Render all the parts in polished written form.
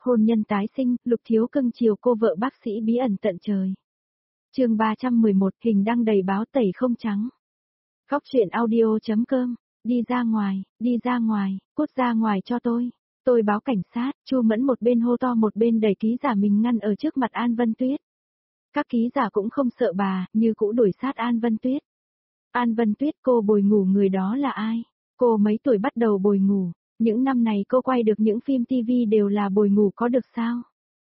Hôn nhân tái sinh, Lục Thiếu cưng chiều cô vợ bác sĩ bí ẩn tận trời. Chương 311, hình đăng đầy báo tẩy không trắng. Khóc chuyện audio.com. Đi ra ngoài, cút ra ngoài cho tôi báo cảnh sát. Chu Mẫn một bên hô to một bên đẩy ký giả mình ngăn ở trước mặt An Vân Tuyết. Các ký giả cũng không sợ bà, như cũ đuổi sát An Vân Tuyết. An Vân Tuyết, cô bồi ngủ người đó là ai? Cô mấy tuổi bắt đầu bồi ngủ? Những năm này cô quay được những phim TV đều là bồi ngủ có được sao?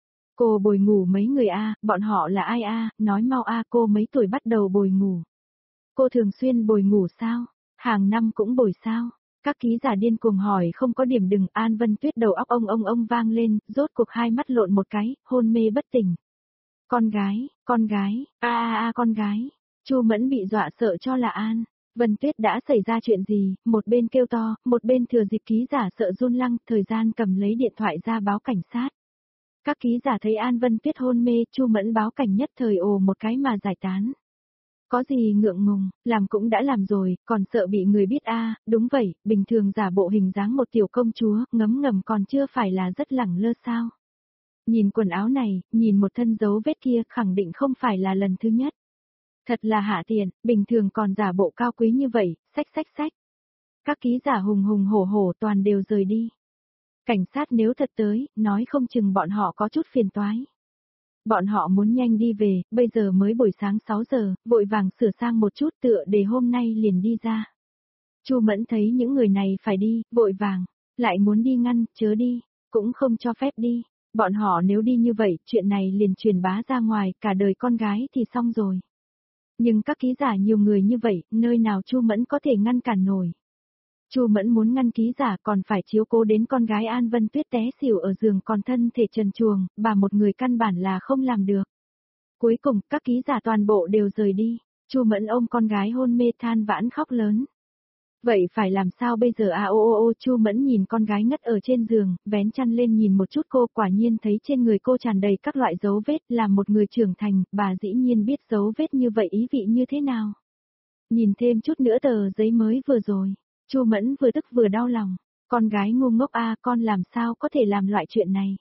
Cô bồi ngủ mấy người a, bọn họ là ai a, nói mau a, cô mấy tuổi bắt đầu bồi ngủ? Cô thường xuyên bồi ngủ sao? Hàng năm cũng bồi sao? Các ký giả điên cuồng hỏi không có điểm đừng. An Vân Tuyết đầu óc ông vang lên, rốt cuộc hai mắt lộn một cái, hôn mê bất tỉnh. Con gái, con gái. Chu Mẫn bị dọa sợ cho là An Vân Tuyết đã xảy ra chuyện gì, một bên kêu to, một bên thừa dịp ký giả sợ run lăng, thời gian cầm lấy điện thoại ra báo cảnh sát. Các ký giả thấy An Vân Tuyết hôn mê, Chu Mẫn báo cảnh nhất thời ồ một cái mà giải tán. Có gì ngượng ngùng, làm cũng đã làm rồi, còn sợ bị người biết a, đúng vậy, bình thường giả bộ hình dáng một tiểu công chúa, ngấm ngầm còn chưa phải là rất lẳng lơ sao. Nhìn quần áo này, nhìn một thân dấu vết kia, khẳng định không phải là lần thứ nhất. Thật là hạ tiền, bình thường còn giả bộ cao quý như vậy, xách. Các ký giả hùng hổ toàn đều rời đi. Cảnh sát nếu thật tới, nói không chừng bọn họ có chút phiền toái. Bọn họ muốn nhanh đi về, bây giờ mới buổi sáng 6 giờ, vội vàng sửa sang một chút tựa để hôm nay liền đi ra. Chu Mẫn thấy những người này phải đi, vội vàng, lại muốn đi ngăn, chớ đi, cũng không cho phép đi. Bọn họ nếu đi như vậy, chuyện này liền truyền bá ra ngoài, cả đời con gái thì xong rồi. Nhưng các ký giả nhiều người như vậy, nơi nào Chu Mẫn có thể ngăn cản nổi. Chu Mẫn muốn ngăn ký giả còn phải chiếu cố đến con gái An Vân Tuyết té xỉu ở giường còn thân thể trần truồng, bà một người căn bản là không làm được. Cuối cùng, các ký giả toàn bộ đều rời đi, Chu Mẫn ôm con gái hôn mê than vãn khóc lớn. Vậy phải làm sao bây giờ à Chu Mẫn nhìn con gái ngất ở trên giường, vén chăn lên nhìn một chút cô, quả nhiên thấy trên người cô tràn đầy các loại dấu vết, là một người trưởng thành, bà dĩ nhiên biết dấu vết như vậy ý vị như thế nào. Nhìn thêm chút nữa tờ giấy mới vừa rồi, Chu Mẫn vừa tức vừa đau lòng, con gái ngu ngốc a, con làm sao có thể làm loại chuyện này.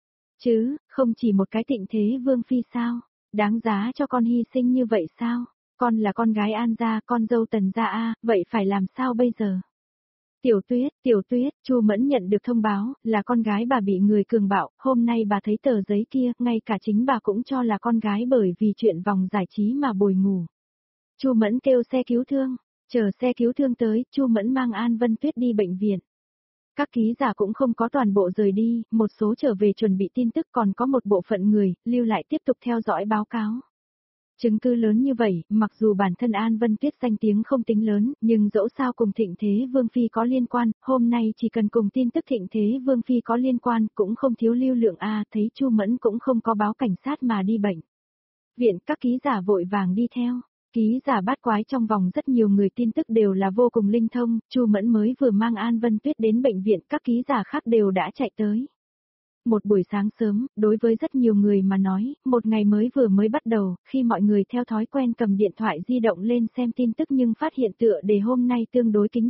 Chứ, không chỉ một cái Thịnh Thế Vương phi sao, đáng giá cho con hy sinh như vậy sao? Con là con gái An gia, con dâu Tần gia a, vậy phải làm sao bây giờ? Tiểu Tuyết, Chu Mẫn nhận được thông báo, là con gái bà bị người cường bạo, hôm nay bà thấy tờ giấy kia, ngay cả chính bà cũng cho là con gái bởi vì chuyện vòng giải trí mà bồi ngủ. Chu Mẫn kêu xe cứu thương, chờ xe cứu thương tới, Chu Mẫn mang An Vân Tuyết đi bệnh viện. Các ký giả cũng không có toàn bộ rời đi, một số trở về chuẩn bị tin tức, còn có một bộ phận người, lưu lại tiếp tục theo dõi báo cáo. Chứng cứ lớn như vậy, mặc dù bản thân An Vân Tuyết danh tiếng không tính lớn, nhưng dẫu sao cùng Thịnh Thế Vương phi có liên quan, hôm nay chỉ cần cùng tin tức Thịnh Thế Vương phi có liên quan, cũng không thiếu lưu lượng a, thấy Chu Mẫn cũng không có báo cảnh sát mà đi bệnh viện, các ký giả vội vàng đi theo. Ký giả bát quái trong vòng rất nhiều người tin tức đều là vô cùng linh thông, Chu Mẫn mới vừa mang An Vân Tuyết đến bệnh viện, các ký giả khác đều đã chạy tới. Một buổi sáng sớm, đối với rất nhiều người mà nói, một ngày mới bắt đầu, khi mọi người theo thói quen cầm điện thoại di động lên xem tin tức nhưng phát hiện tựa đề hôm nay tương đối kinh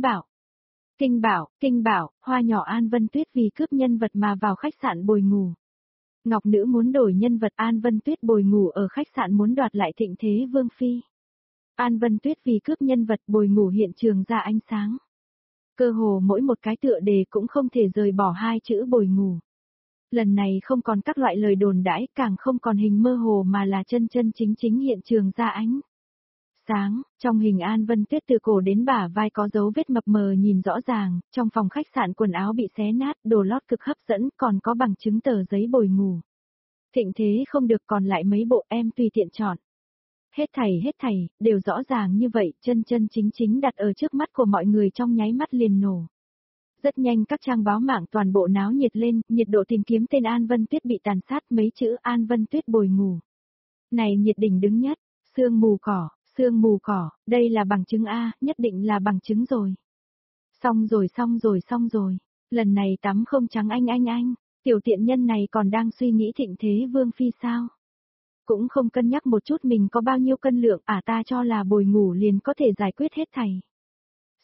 bảo, hoa nhỏ An Vân Tuyết vì cướp nhân vật mà vào khách sạn bồi ngủ. Ngọc nữ muốn đổi nhân vật, An Vân Tuyết bồi ngủ ở khách sạn muốn đoạt lại Thịnh Thế Vương phi. An Vân Tuyết vì cướp nhân vật bồi ngủ hiện trường ra ánh sáng. Cơ hồ mỗi một cái tựa đề cũng không thể rời bỏ hai chữ bồi ngủ. Lần này không còn các loại lời đồn đãi, càng không còn hình mơ hồ mà là chân chính hiện trường ra ánh sáng. Trong hình An Vân Tuyết từ cổ đến bả vai có dấu vết mập mờ nhìn rõ ràng, trong phòng khách sạn quần áo bị xé nát, đồ lót cực hấp dẫn, còn có bằng chứng tờ giấy bồi ngủ. Thịnh thế không được, còn lại mấy bộ, em tùy tiện chọn. Hết thảy, đều rõ ràng như vậy, chân chính đặt ở trước mắt của mọi người trong nháy mắt liền nổ. Rất nhanh các trang báo mạng toàn bộ náo nhiệt lên, nhiệt độ tìm kiếm tên An Vân Tuyết bị tàn sát, mấy chữ An Vân Tuyết bồi ngủ. Này nhiệt đỉnh đứng nhất, sương mù cỏ, đây là bằng chứng A, nhất định là bằng chứng rồi. Xong rồi, lần này tắm không trắng anh, tiểu tiện nhân này còn đang suy nghĩ Thịnh Thế Vương phi sao? Cũng không cân nhắc một chút mình có bao nhiêu cân lượng, ta cho là bồi ngủ liền có thể giải quyết hết thảy.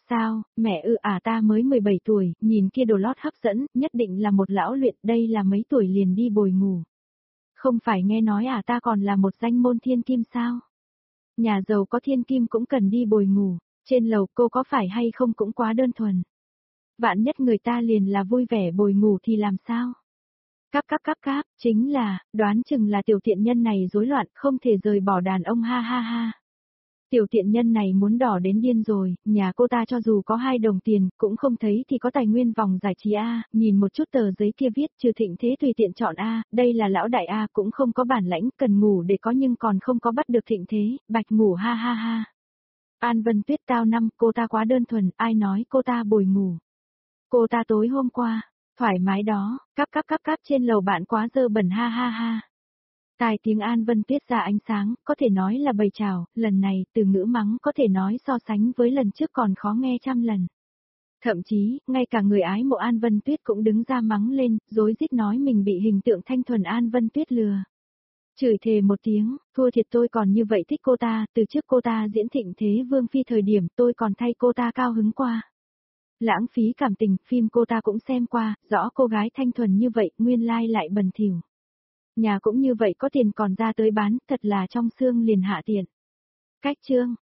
Sao, mẹ ta mới 17 tuổi, nhìn kia đồ lót hấp dẫn, nhất định là một lão luyện, đây là mấy tuổi liền đi bồi ngủ. Không phải nghe nói ta còn là một danh môn thiên kim sao? Nhà giàu có thiên kim cũng cần đi bồi ngủ, trên lầu cô có phải hay không cũng quá đơn thuần. Vạn nhất người ta liền là vui vẻ bồi ngủ thì làm sao? Cáp, chính là, đoán chừng là tiểu tiện nhân này rối loạn, không thể rời bỏ đàn ông ha ha ha. Tiểu tiện nhân này muốn đỏ đến điên rồi, nhà cô ta cho dù có 2 đồng tiền, cũng không thấy thì có tài nguyên vòng giải trí A, nhìn một chút tờ giấy kia viết trừ thịnh thế tùy tiện chọn A, đây là lão đại A cũng không có bản lãnh, cần ngủ để có nhưng còn không có bắt được thịnh thế, bạch ngủ ha ha ha. An Vân Tuyết tao năm, cô ta quá đơn thuần, ai nói cô ta bồi ngủ. Cô ta tối hôm qua, thoải mái đó, cáp trên lầu bạn quá dơ bẩn ha ha ha. Tai tiếng An Vân Tuyết ra ánh sáng, có thể nói là bầy chào, lần này từ ngữ mắng có thể nói so sánh với lần trước còn khó nghe trăm lần. Thậm chí, ngay cả người ái mộ An Vân Tuyết cũng đứng ra mắng lên, rối rít nói mình bị hình tượng thanh thuần An Vân Tuyết lừa. Chửi thề một tiếng, thua thiệt tôi còn như vậy thích cô ta, từ trước cô ta diễn thịnh thế vương phi thời điểm tôi còn thay cô ta cao hứng qua. Lãng phí cảm tình, phim cô ta cũng xem qua, rõ cô gái thanh thuần như vậy, nguyên lai lại bẩn thỉu. Nhà cũng như vậy có tiền còn ra tới bán, thật là trong xương liền hạ tiện. Cách chương